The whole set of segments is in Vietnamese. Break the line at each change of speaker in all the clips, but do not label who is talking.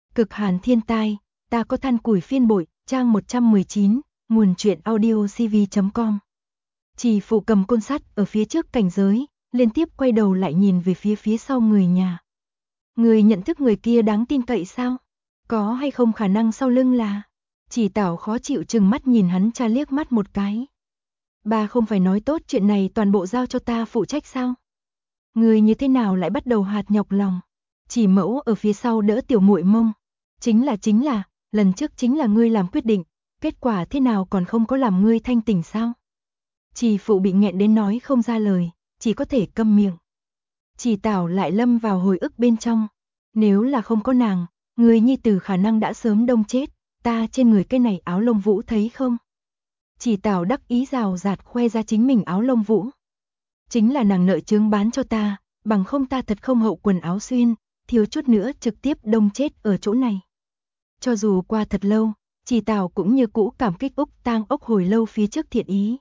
Cực hàn thiên tai, ta có than củi phiên bội, trang 119, nguồn truyện audio cv.com. Chỉ phụ cầm côn sắt ở phía trước cảnh giới, liên tiếp quay đầu lại nhìn về phía sau người nhà. Người nhận thức người kia đáng tin cậy sao? Có hay không khả năng sau lưng là? Chỉ Tảo khó chịu chừng mắt nhìn hắn cha liếc mắt một cái. Bà không phải nói tốt chuyện này toàn bộ giao cho ta phụ trách sao? Người như thế nào lại bắt đầu hạt nhọc lòng? Chỉ mẫu ở phía sau đỡ tiểu muội mông. Chính là, lần trước chính là ngươi làm quyết định, kết quả thế nào còn không có làm ngươi thanh tỉnh sao? Chỉ phụ bị nghẹn đến nói không ra lời, chỉ có thể câm miệng. Chỉ Tảo lại lâm vào hồi ức bên trong. Nếu là không có nàng, người nhi tử khả năng đã sớm đông chết, ta trên người cái này áo lông vũ thấy không? Chỉ Tảo đắc ý rào rạt khoe ra chính mình áo lông vũ. Chính là nàng nợ chướng bán cho ta, bằng không ta thật không hậu quần áo xuyên, thiếu chút nữa trực tiếp đông chết ở chỗ này. Cho dù qua thật lâu, Chỉ Tảo cũng như cũ cảm kích Úc Tang Ốc hồi lâu phía trước thiện ý.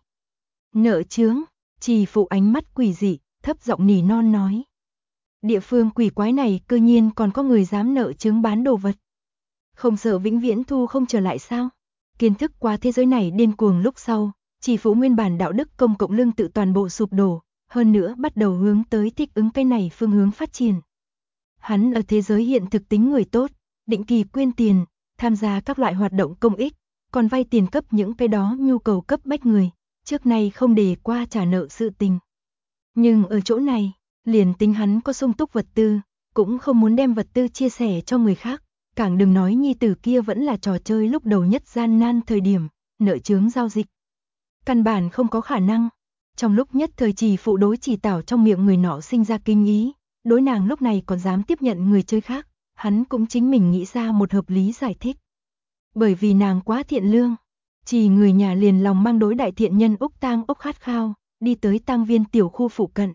Nợ chướng, Chỉ phụ ánh mắt quỷ dị, thấp giọng nỉ non nói. Địa phương quỷ quái này cơ nhiên còn có người dám nợ chướng bán đồ vật. Không sợ vĩnh viễn thu không trở lại sao? Kiến thức qua thế giới này điên cuồng lúc sau, Chỉ phụ nguyên bản đạo đức công cộng lương tự toàn bộ sụp đổ, hơn nữa bắt đầu hướng tới thích ứng cái này phương hướng phát triển. Hắn ở thế giới hiện thực tính người tốt, định kỳ quyên tiền, tham gia các loại hoạt động công ích, còn vay tiền cấp những cái đó nhu cầu cấp bách người, trước nay không đề qua trả nợ sự tình. Nhưng ở chỗ này, liền tính hắn có sung túc vật tư, cũng không muốn đem vật tư chia sẻ cho người khác, càng đừng nói nhi tử kia vẫn là trò chơi lúc đầu nhất gian nan thời điểm, nợ chướng giao dịch. Căn bản không có khả năng. Trong lúc nhất thời Chỉ phụ đối Chỉ Tảo trong miệng người nọ sinh ra kinh ý, đối nàng lúc này còn dám tiếp nhận người chơi khác, hắn cũng chính mình nghĩ ra một hợp lý giải thích. Bởi vì nàng quá thiện lương, Chỉ người nhà liền lòng mang đối đại thiện nhân Úc Tang Ốc khát khao, đi tới tang viên tiểu khu phụ cận.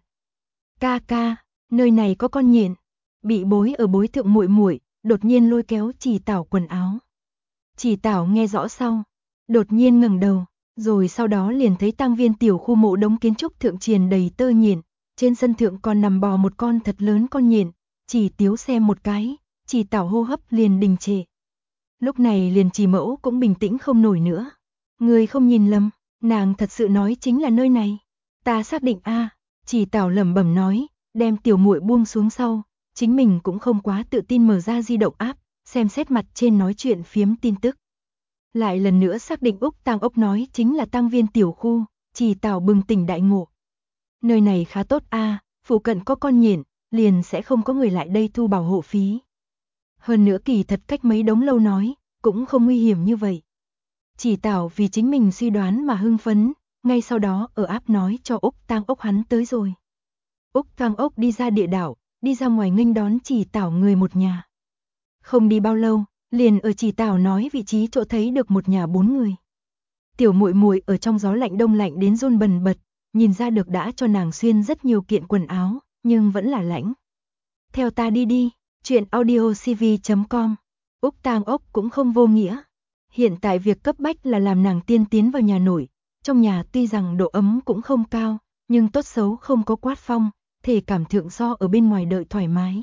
Ca, nơi này có con nhện. Bị bối ở bối thượng muội muội, đột nhiên lôi kéo Chỉ Tảo quần áo. Chỉ Tảo nghe rõ sau, đột nhiên ngẩng đầu, rồi sau đó liền thấy tang viên tiểu khu mộ đống kiến trúc thượng triền đầy tơ nhện, trên sân thượng còn nằm bò một con thật lớn con nhện, Chỉ Tiếu xem một cái, Chỉ Tảo hô hấp liền đình trệ. Lúc này liền Chỉ mẫu cũng bình tĩnh không nổi nữa. Người không nhìn lầm, nàng thật sự nói chính là nơi này. Ta xác định a. Chỉ Tảo lẩm bẩm nói, đem tiểu muội buông xuống sau, chính mình cũng không quá tự tin mở ra di động app, xem xét mặt trên nói chuyện phiếm tin tức. Lại lần nữa xác định Úc Tang Ốc nói chính là tang viên tiểu khu, Chỉ Tảo bừng tỉnh đại ngộ. Nơi này khá tốt a, phụ cận có con nhện, liền sẽ không có người lại đây thu bảo hộ phí. Hơn nữa kỳ thật cách mấy đống lâu nói, cũng không nguy hiểm như vậy. Chỉ Tảo vì chính mình suy đoán mà hưng phấn, ngay sau đó ở app nói cho Úc Tang Ốc hắn tới rồi. Úc Tang Ốc đi ra địa đảo, đi ra ngoài nghênh đón Chỉ Tảo người một nhà. Không đi bao lâu, liền ở Chỉ Tảo nói vị trí chỗ thấy được một nhà 4 người. Tiểu muội muội ở trong gió lạnh đông lạnh đến run bần bật, nhìn ra được đã cho nàng xuyên rất nhiều kiện quần áo, nhưng vẫn là lãnh. Theo ta đi, chuyện audio cv.com. Úc Tang Ốc cũng không vô nghĩa. Hiện tại việc cấp bách là làm nàng tiên tiến vào nhà nổi, trong nhà tuy rằng độ ấm cũng không cao, nhưng tốt xấu không có quát phong, thể cảm thượng so ở bên ngoài đợi thoải mái.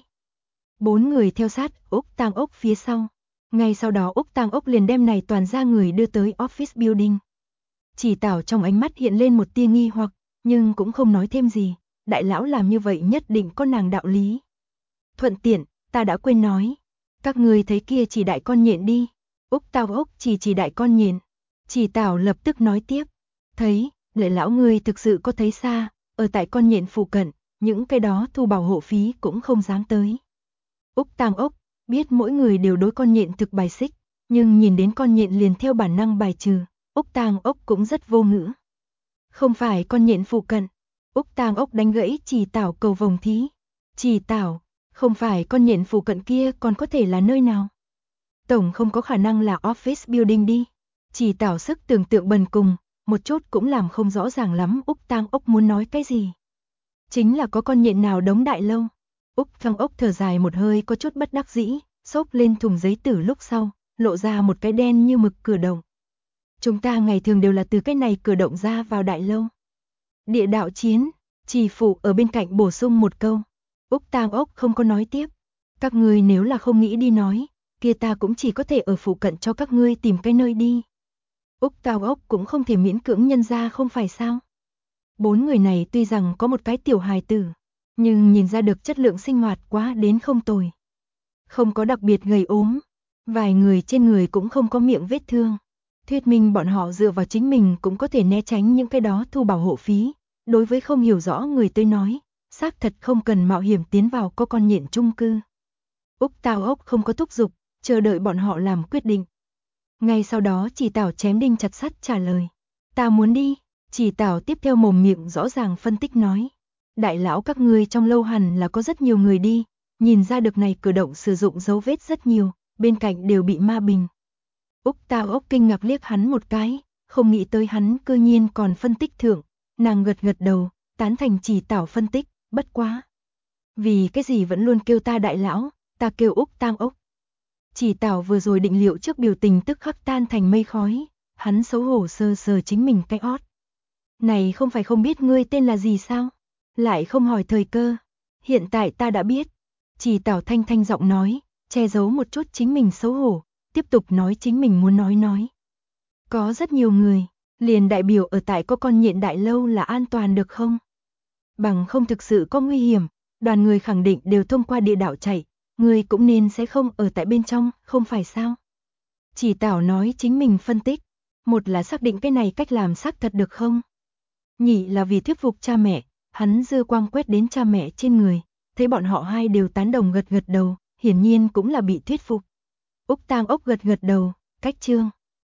4 người theo sát Úc Tang Ốc phía sau. Ngay sau đó Úc Tang Ốc liền đem này toàn ra người đưa tới office building. Chỉ Tảo trong ánh mắt hiện lên một tia nghi hoặc, nhưng cũng không nói thêm gì, đại lão làm như vậy nhất định có nàng đạo lý. Thuận tiện, ta đã quên nói, các người thấy kia chỉ đại con nhện đi. Úc Tang Ốc chỉ đại con nhện. Chỉ Tảo lập tức nói tiếp, thấy, đại lão ngươi thực sự có thấy xa, ở tại con nhện phụ cận, những cái đó thu bảo hộ phí cũng không dám tới. Úc Tang Ốc biết mỗi người đều đối con nhện thực bài xích, nhưng nhìn đến con nhện liền theo bản năng bài trừ, Úc Tang Ốc cũng rất vô ngữ. Không phải con nhện phụ cận. Úc Tang Ốc đánh gãy Chỉ Tảo cầu vồng thí. Chỉ Tảo, không phải con nhện phụ cận kia còn có thể là nơi nào? Tổng không có khả năng là office building đi. Chỉ Tảo sức tưởng tượng bần cùng, một chút cũng làm không rõ ràng lắm Úc Tang Ốc muốn nói cái gì. Chính là có con nhện nào đống đại lâu. Úc Tang Ốc thở dài một hơi có chút bất đắc dĩ, xốc lên thùng giấy tử lúc sau, lộ ra một cái đen như mực cửa động. Chúng ta ngày thường đều là từ cái này cửa động ra vào đại lâu. Địa đạo chiến, Chỉ phụ ở bên cạnh bổ sung một câu. Úc Tang Ốc không có nói tiếp. Các người nếu là không nghĩ đi nói, kia ta cũng chỉ có thể ở phụ cận cho các ngươi tìm cái nơi đi. Úc Tào Ốc cũng không thể miễn cưỡng nhân ra không phải sao. 4 người này tuy rằng có một cái tiểu hài tử, nhưng nhìn ra được chất lượng sinh hoạt quá đến không tồi. Không có đặc biệt gầy ốm, vài người trên người cũng không có miệng vết thương. Thuyết minh bọn họ dựa vào chính mình cũng có thể né tránh những cái đó thu bảo hộ phí. Đối với không hiểu rõ người tôi nói, xác thật không cần mạo hiểm tiến vào có con nhện chung cư. Úc Tào Ốc không có thúc giục, chờ đợi bọn họ làm quyết định. Ngay sau đó Chỉ Tảo chém đinh chặt sắt trả lời. Ta muốn đi. Chỉ Tảo tiếp theo mồm miệng rõ ràng phân tích nói. Đại lão các ngươi trong lâu hẳn là có rất nhiều người đi. Nhìn ra được này cử động sử dụng dấu vết rất nhiều, bên cạnh đều bị ma bình. Úc Tào Ốc kinh ngạc liếc hắn một cái, không nghĩ tới hắn cư nhiên còn phân tích thượng. Nàng gật gật đầu, tán thành Chỉ Tảo phân tích, bất quá. Vì cái gì vẫn luôn kêu ta đại lão, ta kêu Úc Tào Ốc. Chỉ Tảo vừa rồi định liệu trước biểu tình tức khắc tan thành mây khói, hắn xấu hổ sờ sờ chính mình cái ót. Này không phải không biết ngươi tên là gì sao? Lại không hỏi thời cơ. Hiện tại ta đã biết. Chỉ Tảo thanh thanh giọng nói, che giấu một chút chính mình xấu hổ, tiếp tục nói chính mình muốn nói. Có rất nhiều người, liền đại biểu ở tại có con nhện đại lâu là an toàn được không? Bằng không thực sự có nguy hiểm, đoàn người khẳng định đều thông qua địa đạo chạy. Người cũng nên sẽ không ở tại bên trong, không phải sao? Chỉ Tảo nói chính mình phân tích. Một là xác định cái này cách làm xác thật được không? Nhị là vì thuyết phục cha mẹ, hắn dư quang quét đến cha mẹ trên người. Thấy bọn họ hai đều tán đồng gật gật đầu, hiển nhiên cũng là bị thuyết phục. Úc Tang Ốc gật gật đầu, cách chương.